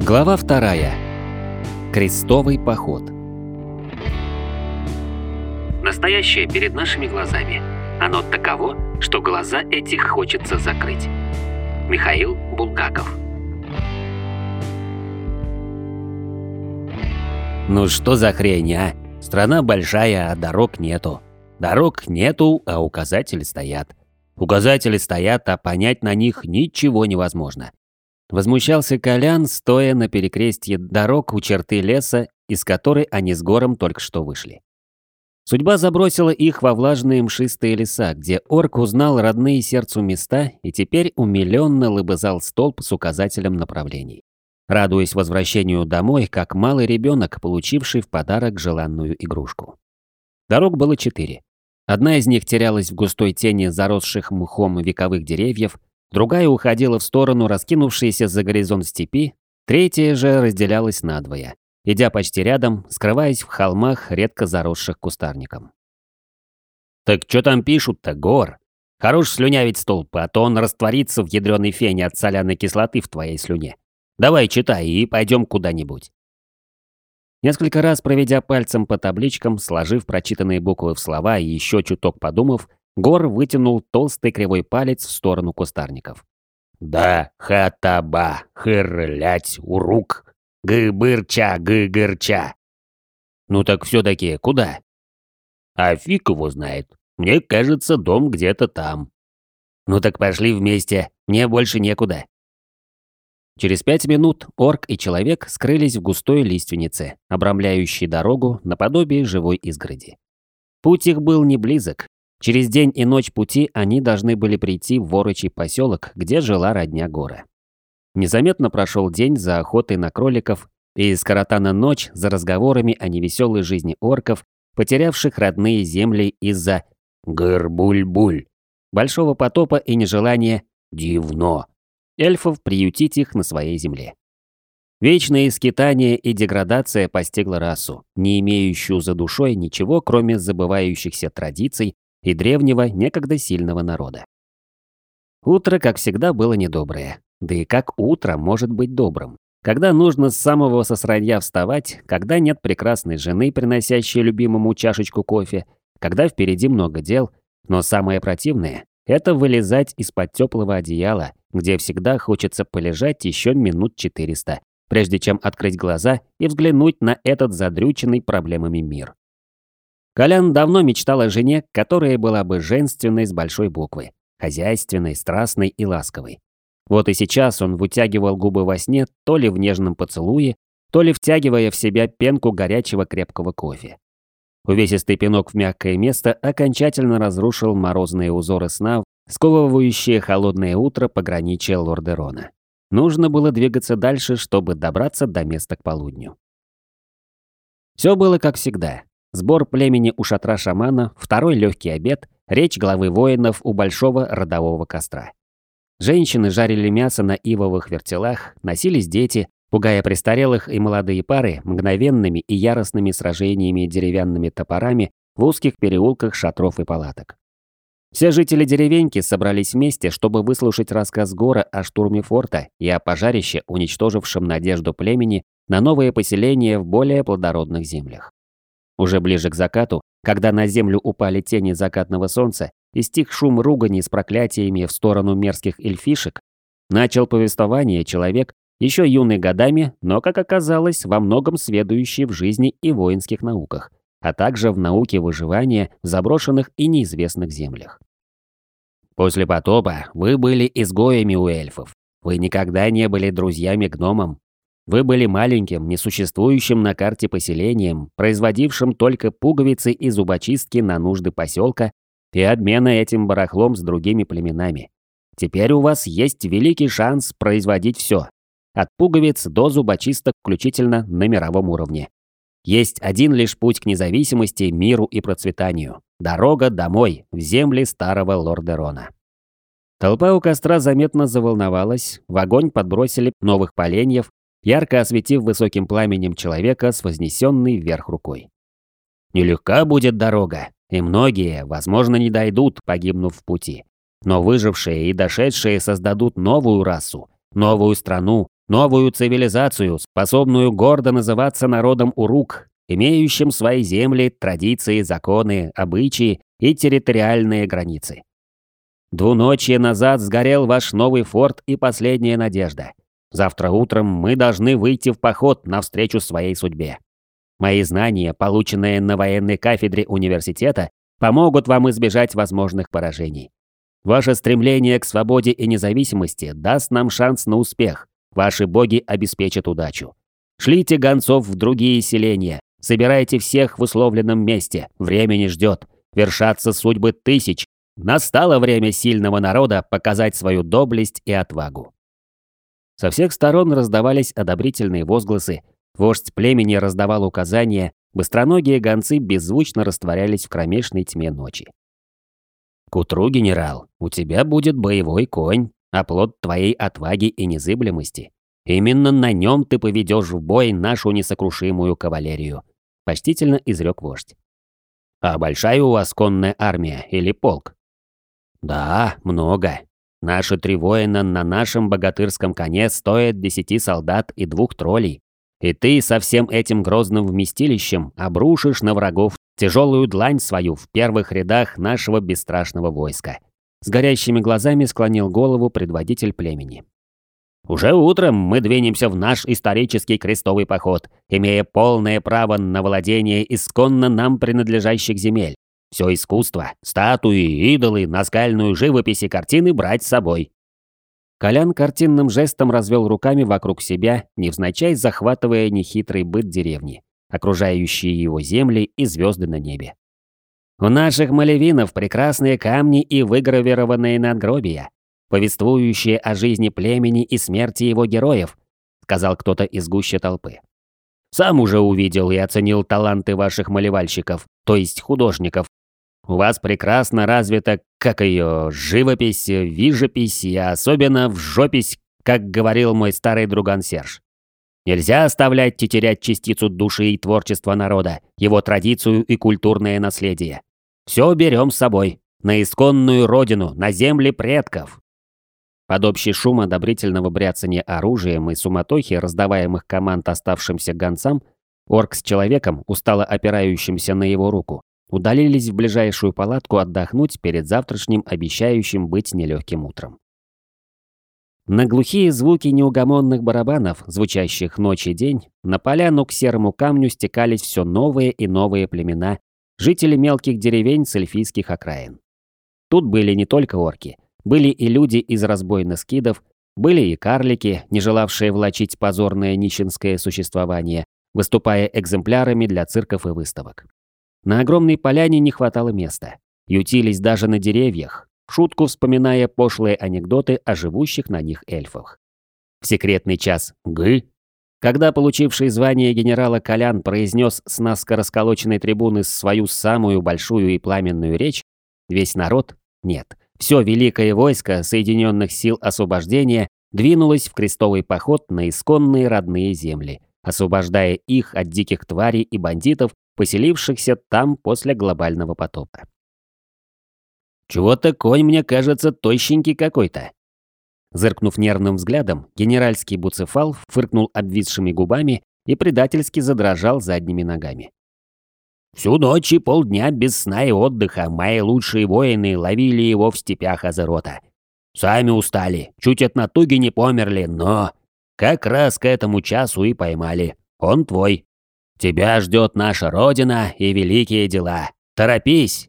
Глава 2. Крестовый поход. Настоящее перед нашими глазами. Оно таково, что глаза этих хочется закрыть. Михаил Булгаков. Ну что за хрень, а? Страна большая, а дорог нету. Дорог нету, а указатели стоят. Указатели стоят, а понять на них ничего невозможно. Возмущался Колян, стоя на перекрестье дорог у черты леса, из которой они с Гором только что вышли. Судьба забросила их во влажные мшистые леса, где орк узнал родные сердцу места и теперь умилённо лыбызал столб с указателем направлений, радуясь возвращению домой, как малый ребенок, получивший в подарок желанную игрушку. Дорог было 4. Одна из них терялась в густой тени заросших мхом вековых деревьев, другая уходила в сторону раскинувшейся за горизонт степи, третья же разделялась надвое, идя почти рядом, скрываясь в холмах, редко заросших кустарником. «Так что там пишут-то, Гор? Хорош слюнявить столб, а то он растворится в ядреной фене от соляной кислоты в твоей слюне. Давай читай и пойдем куда-нибудь». Несколько раз проведя пальцем по табличкам, сложив прочитанные буквы в слова и еще чуток подумав, Гор вытянул толстый кривой палец в сторону кустарников. «Да, хатаба, хырлять, урук, гыбырча, гыгырча». «Ну так все-таки куда?» «А фиг его знает. Мне кажется, дом где-то там». «Ну так пошли вместе, мне больше некуда». Через 5 минут орк и человек скрылись в густой лиственнице, обрамляющей дорогу наподобие живой изгороди. Путь их был не близок. Через день и ночь пути они должны были прийти в Ворочий поселок, где жила родня Гора. Незаметно прошел день за охотой на кроликов и скоротана ночь за разговорами о невеселой жизни орков, потерявших родные земли из-за гыр-буль-буль, большого потопа и нежелания дивно эльфов приютить их на своей земле. Вечное скитание и деградация постигла расу, не имеющую за душой ничего, кроме забывающихся традиций и древнего, некогда сильного народа. Утро, как всегда, было недоброе. Да и как утро может быть добрым? Когда нужно с самого сосранья вставать, когда нет прекрасной жены, приносящей любимому чашечку кофе, когда впереди много дел, но самое противное – это вылезать из-под теплого одеяла, где всегда хочется полежать еще минут 400, прежде чем открыть глаза и взглянуть на этот задрюченный проблемами мир. Колян давно мечтал о жене, которая была бы женственной с большой буквы, хозяйственной, страстной и ласковой. Вот и сейчас он вытягивал губы во сне, то ли в нежном поцелуе, то ли втягивая в себя пенку горячего крепкого кофе. Увесистый пинок в мягкое место окончательно разрушил морозные узоры сна, сковывающие холодное утро пограничья Лордерона. Нужно было двигаться дальше, чтобы добраться до места к полудню. Все было как всегда. Сбор племени у шатра шамана, второй легкий обед, речь главы воинов у большого родового костра. Женщины жарили мясо на ивовых вертелах, носились дети, пугая престарелых и молодые пары мгновенными и яростными сражениями деревянными топорами в узких переулках шатров и палаток. Все жители деревеньки собрались вместе, чтобы выслушать рассказ Гора о штурме форта и о пожарище, уничтожившем надежду племени на новое поселение в более плодородных землях. Уже ближе к закату, когда на землю упали тени закатного солнца и стих шум ругани с проклятиями в сторону мерзких эльфишек, начал повествование человек, еще юный годами, но, как оказалось, во многом сведущий в жизни и воинских науках, а также в науке выживания в заброшенных и неизвестных землях. После потопа вы были изгоями у эльфов. Вы никогда не были друзьями-гномам. Вы были маленьким, несуществующим на карте поселением, производившим только пуговицы и зубочистки на нужды поселка и обмена этим барахлом с другими племенами. Теперь у вас есть великий шанс производить все, от пуговиц до зубочисток включительно на мировом уровне. Есть один лишь путь к независимости, миру и процветанию. Дорога домой, в земли старого Лордерона. Толпа у костра заметно заволновалась, в огонь подбросили новых поленьев, ярко осветив высоким пламенем человека с вознесенной вверх рукой. Нелегка будет дорога, и многие, возможно, не дойдут, погибнув в пути. Но выжившие и дошедшие создадут новую расу, новую страну, Новую цивилизацию, способную гордо называться народом Урук, имеющим свои земли, традиции, законы, обычаи и территориальные границы. Двуночье назад сгорел ваш новый форт и последняя надежда. Завтра утром мы должны выйти в поход навстречу своей судьбе. Мои знания, полученные на военной кафедре университета, помогут вам избежать возможных поражений. Ваше стремление к свободе и независимости даст нам шанс на успех. Ваши боги обеспечат удачу. Шлите гонцов в другие селения. Собирайте всех в условленном месте. Время не ждет. Вершатся судьбы тысяч. Настало время сильного народа показать свою доблесть и отвагу. Со всех сторон раздавались одобрительные возгласы. Вождь племени раздавал указания. Быстроногие гонцы беззвучно растворялись в кромешной тьме ночи. К утру, генерал, у тебя будет боевой конь, оплот твоей отваги и незыблемости. Именно на нем ты поведешь в бой нашу несокрушимую кавалерию», — почтительно изрек вождь. «А большая у вас конная армия или полк?» «Да, много. Наши 3 воина на нашем богатырском коне стоят 10 солдат и 2 троллей. И ты со всем этим грозным вместилищем обрушишь на врагов тяжелую длань свою в первых рядах нашего бесстрашного войска». С горящими глазами склонил голову предводитель племени. «Уже утром мы двинемся в наш исторический крестовый поход, имея полное право на владение исконно нам принадлежащих земель. Все искусство, статуи, идолы, наскальную живопись и картины брать с собой». Колян картинным жестом развел руками вокруг себя, невзначай захватывая нехитрый быт деревни, окружающие его земли и звезды на небе. «У наших малевинов прекрасные камни и выгравированные надгробия, повествующие о жизни племени и смерти его героев», сказал кто-то из гуще толпы. «Сам уже увидел и оценил таланты ваших малевальщиков, то есть художников. У вас прекрасно развита, живопись, вижепись и особенно вжопись, как говорил мой старый друган Серж. Нельзя оставлять тетерять частицу души и творчества народа, его традицию и культурное наследие. Все берем с собой, на исконную родину, на земли предков». Под общий шум одобрительного бряцания оружием и суматохи, раздаваемых команд оставшимся гонцам, орк с человеком, устало опирающимся на его руку, удалились в ближайшую палатку отдохнуть перед завтрашним обещающим быть нелегким утром. На глухие звуки неугомонных барабанов, звучащих ночь и день, на поляну к серому камню стекались все новые и новые племена, жители мелких деревень с эльфийских окраин. Тут были не только орки, были и люди из разбойных скидов, были и карлики, не желавшие влачить позорное нищенское существование, выступая экземплярами для цирков и выставок. На огромной поляне не хватало места. Ютились даже на деревьях, в шутку вспоминая пошлые анекдоты о живущих на них эльфах. В секретный час когда получивший звание генерала Колян произнес с наскоро расколоченной трибуны свою самую большую и пламенную речь, весь народ, нет, все великое войско Соединенных сил освобождения двинулось в крестовый поход на исконные родные земли, освобождая их от диких тварей и бандитов, поселившихся там после глобального потопа. «Чего-то конь, мне кажется, тощенький какой-то». Зыркнув нервным взглядом, генеральский буцефал фыркнул обвисшими губами и предательски задрожал задними ногами. «Всю ночь и полдня без сна и отдыха мои лучшие воины ловили его в степях Азерота. Сами устали, чуть от натуги не померли, но как раз к этому часу и поймали. Он твой. Тебя ждет наша родина и великие дела. Торопись!»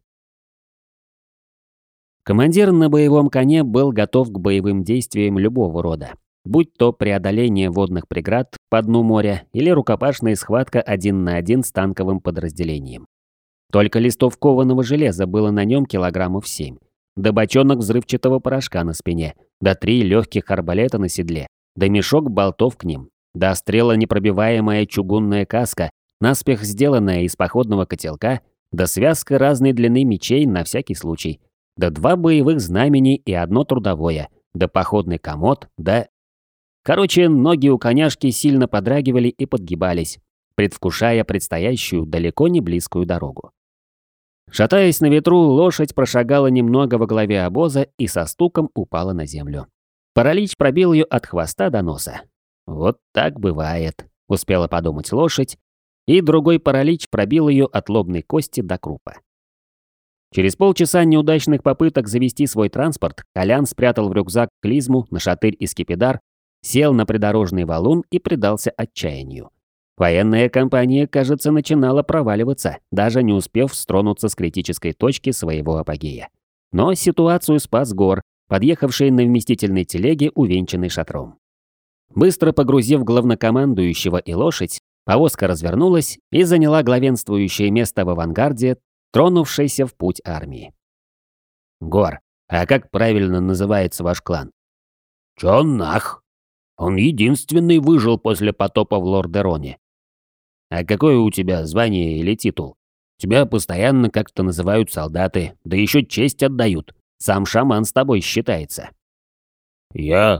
Командир на боевом коне был готов к боевым действиям любого рода, будь то преодоление водных преград по дну моря или рукопашная схватка 1 на 1 с танковым подразделением. Только листов кованого железа было на нем килограммов 7, да бочонок взрывчатого порошка на спине, да 3 легких арбалета на седле, да мешок болтов к ним, да стрелонепробиваемая чугунная каска, наспех сделанная из походного котелка, да связка разной длины мечей на всякий случай, да 2 боевых знамени и 1 трудовое, да походный комод, да... Короче, ноги у коняшки сильно подрагивали и подгибались, предвкушая предстоящую далеко не близкую дорогу. Шатаясь на ветру, лошадь прошагала немного во главе обоза и со стуком упала на землю. Паралич пробил ее от хвоста до носа. Вот так бывает, успела подумать лошадь, и другой паралич пробил ее от лобной кости до крупа. Через полчаса неудачных попыток завести свой транспорт, Колян спрятал в рюкзак клизму, нашатырь и скипидар, сел на придорожный валун и предался отчаянию. Военная кампания, кажется, начинала проваливаться, даже не успев стронуться с критической точки своего апогея. Но ситуацию спас Гор, подъехавший на вместительной телеге, увенчанной шатром. Быстро погрузив главнокомандующего и лошадь, повозка развернулась и заняла главенствующее место в авангарде, тронувшейся в путь армии. «Гор, а как правильно называется ваш клан?» Чоннах. Он единственный выжил после потопа в Лордероне. «А какое у тебя звание или титул? Тебя постоянно как-то называют солдаты, да еще честь отдают. Сам шаман с тобой считается». Я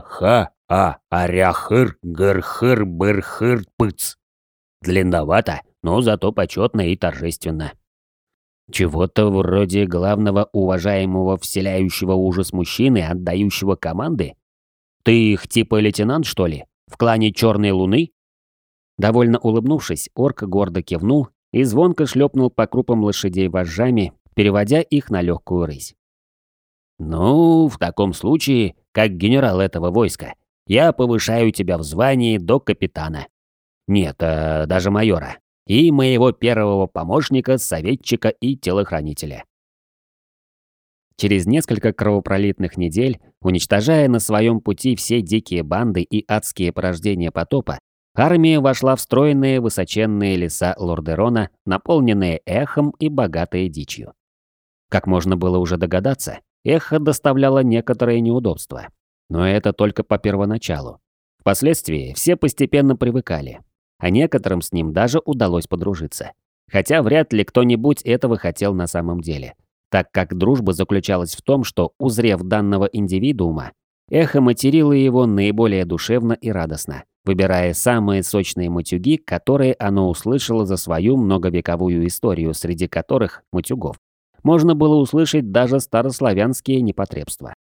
аряхыр-гырхыр-бырхыр-пыц. Длинновато, но зато почетно и торжественно. Чего-то вроде главного уважаемого вселяющего ужас мужчины, отдающего команды? Ты их типа лейтенант, что ли? В клане Черной Луны? Довольно улыбнувшись, орк гордо кивнул и звонко шлепнул по крупам лошадей вожжами, переводя их на легкую рысь. «Ну, в таком случае, как генерал этого войска, я повышаю тебя в звании до капитана. Нет, даже майора. И моего первого помощника, советчика и телохранителя». Через несколько кровопролитных недель, уничтожая на своем пути все дикие банды и адские порождения потопа, армия вошла в стройные высоченные леса Лордерона, наполненные эхом и богатые дичью. Как можно было уже догадаться, эхо доставляло некоторые неудобства. Но это только по первоначалу. Впоследствии все постепенно привыкали, а некоторым с ним даже удалось подружиться. Хотя вряд ли кто-нибудь этого хотел на самом деле, так как дружба заключалась в том, что, узрев данного индивидуума, эхо материло его наиболее душевно и радостно, выбирая самые сочные матюги, которые оно услышало за свою многовековую историю, среди которых матюгов можно было услышать даже старославянские непотребства.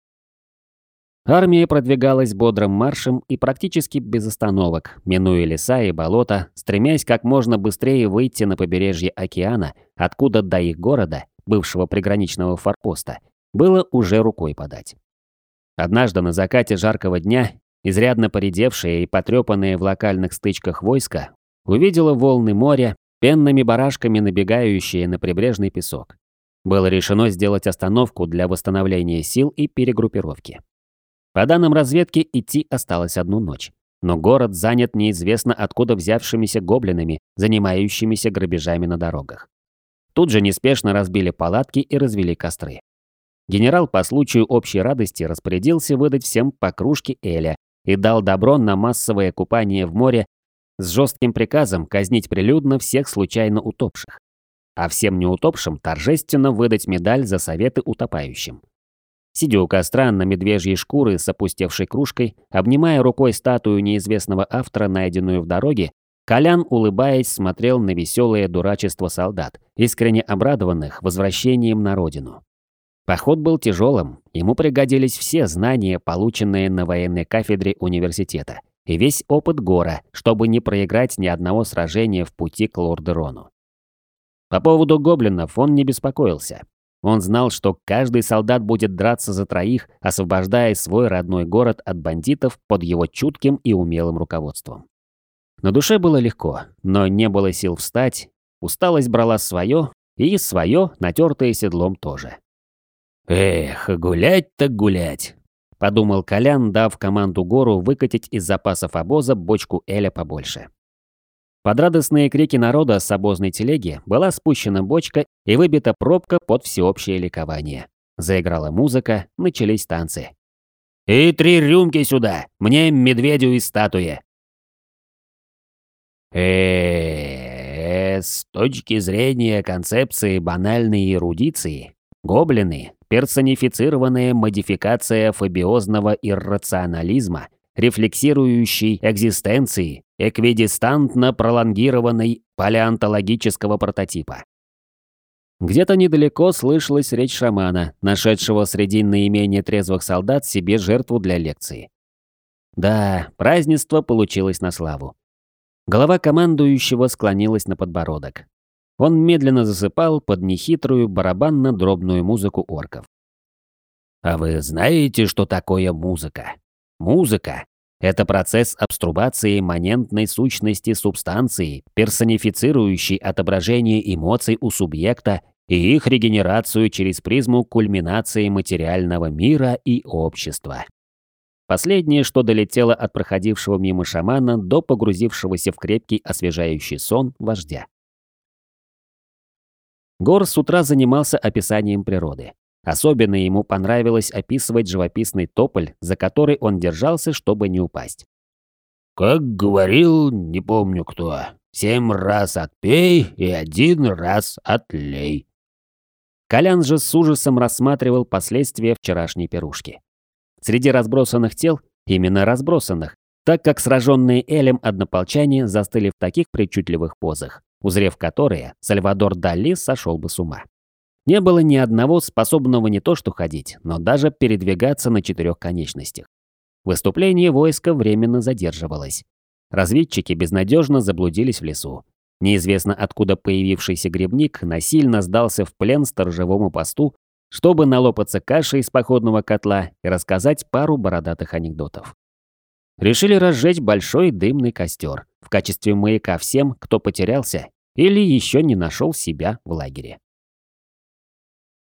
Армия продвигалась бодрым маршем и практически без остановок, минуя леса и болота, стремясь как можно быстрее выйти на побережье океана, откуда до их города, бывшего приграничного форпоста, было уже рукой подать. Однажды на закате жаркого дня, изрядно поредевшее и потрепанное в локальных стычках войско увидело волны моря, пенными барашками набегающие на прибрежный песок. Было решено сделать остановку для восстановления сил и перегруппировки. По данным разведки, идти осталось одну ночь. Но город занят неизвестно откуда взявшимися гоблинами, занимающимися грабежами на дорогах. Тут же неспешно разбили палатки и развели костры. Генерал по случаю общей радости распорядился выдать всем по кружке эля и дал добро на массовое купание в море с жестким приказом казнить прилюдно всех случайно утопших, а всем неутопшим торжественно выдать медаль за советы утопающим. Сидя у костра на медвежьей шкуры с опустевшей кружкой, обнимая рукой статую неизвестного автора, найденную в дороге, Колян, улыбаясь, смотрел на веселое дурачество солдат, искренне обрадованных возвращением на родину. Поход был тяжелым, ему пригодились все знания, полученные на военной кафедре университета, и весь опыт Гора, чтобы не проиграть ни одного сражения в пути к Лордерону. По поводу гоблинов он не беспокоился. Он знал, что каждый солдат будет драться за троих, освобождая свой родной город от бандитов под его чутким и умелым руководством. На душе было легко, но не было сил встать, усталость брала свое, и свое, натертое седлом, тоже. Эх, гулять так гулять, подумал Колян, дав команду Гору выкатить из запасов обоза бочку эля побольше. Под радостные крики народа с обозной телеги была спущена бочка и выбита пробка под всеобщее ликование. Заиграла музыка, начались танцы. «И 3 рюмки сюда! Мне, медведю из статуи!» С точки зрения концепции банальной эрудиции, гоблины – персонифицированная модификация фобиозного иррационализма, рефлексирующей экзистенции эквидистантно пролонгированной палеонтологического прототипа. Где-то недалеко слышалась речь шамана, нашедшего среди наименее трезвых солдат себе жертву для лекции. Да, празднество получилось на славу. Голова командующего склонилась на подбородок. Он медленно засыпал под нехитрую барабанно-дробную музыку орков. А вы знаете, что такое музыка? Музыка — это процесс абструбации имманентной сущности субстанции, персонифицирующий отображение эмоций у субъекта и их регенерацию через призму кульминации материального мира и общества. Последнее, что долетело от проходившего мимо шамана до погрузившегося в крепкий освежающий сон вождя. Гор с утра занимался описанием природы. Особенно ему понравилось описывать живописный тополь, за который он держался, чтобы не упасть. Как говорил, не помню кто, 7 раз отпей и 1 раз отлей. Колян же с ужасом рассматривал последствия вчерашней пирушки. Среди разбросанных тел, именно разбросанных, так как сраженные Элем однополчане застыли в таких причудливых позах, узрев которые, Сальвадор Дали сошел бы с ума. Не было ни одного способного не то что ходить, но даже передвигаться на 4 конечностях. Выступление войска временно задерживалось. Разведчики безнадежно заблудились в лесу. Неизвестно откуда появившийся грибник насильно сдался в плен сторожевому посту, чтобы налопаться каши из походного котла и рассказать пару бородатых анекдотов. Решили разжечь большой дымный костер в качестве маяка всем, кто потерялся или еще не нашел себя в лагере.